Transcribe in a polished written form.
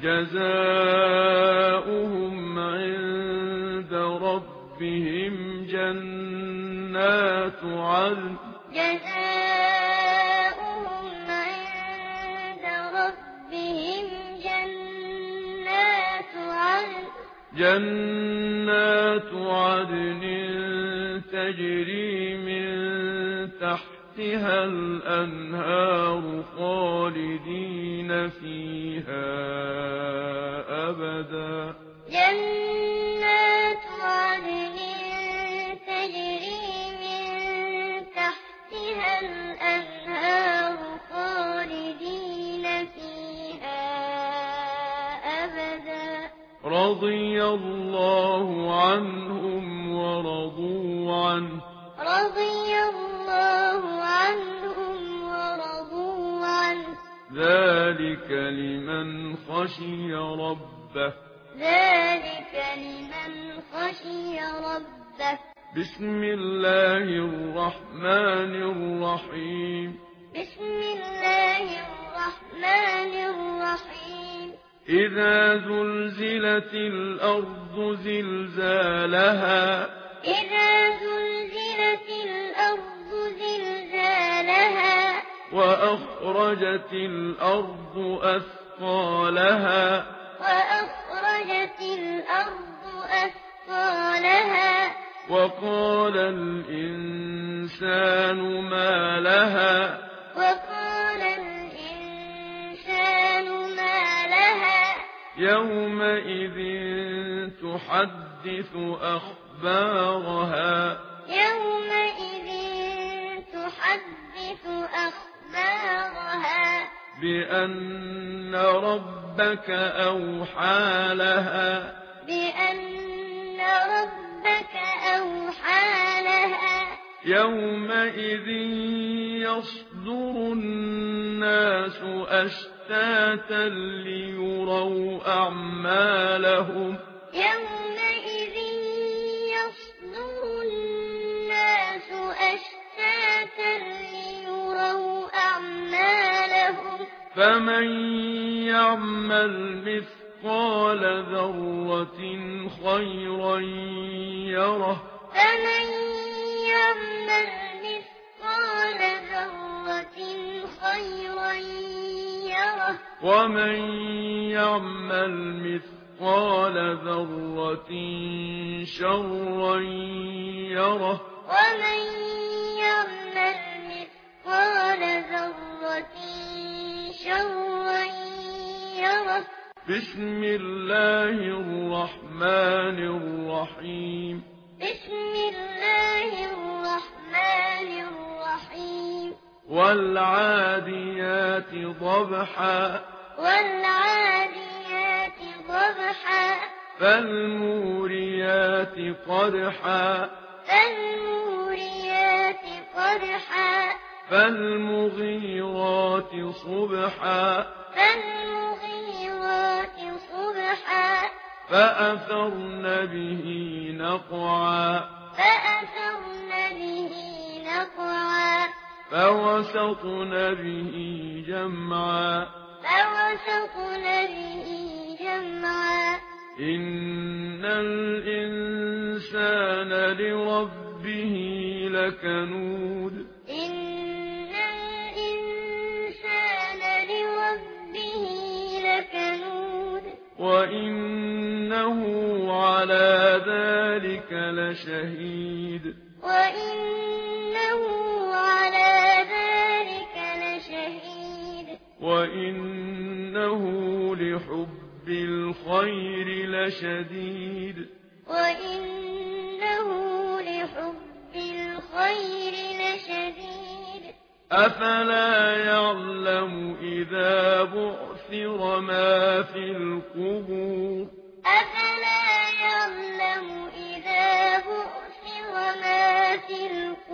جزاؤهم عند ربهم جنات عدن تجري من تحتها الأنهار خالدين فيها أبدا جنات عدن تجري من تحتها الأنهار خالدين فيها أبدا رضي الله عنهم ورضوا عنه ذلك لمن خشي ربه بسم الله الرحمن الرحيم إذا زلزلت الأرض زلزالها وأخرجت الأرض أثقالها وقال الإنسان ما لها يومئذ تحدث أخبارها بأن ربك أوحى لها يومئذ يصدر الناس أشتاتا ليروا أعمالهم فمن يعمل مثقال ذرة خيرا يره ومن يعمل مثقال ذرة شرا يره بسم الله الرحمن الرحيم والعاديات ضبحا فالموريات قدحا فالمغيرات صبحا فأثرن به نقعا فوسطن به جمعا إن الإنسان لربه لكنود وإنه على ذلك لشهيد وإنه لحب الخير لشديد أفلا يعلم إذا بعثر ما في القبور أفلا يعلم إذا بعثر ما في القبور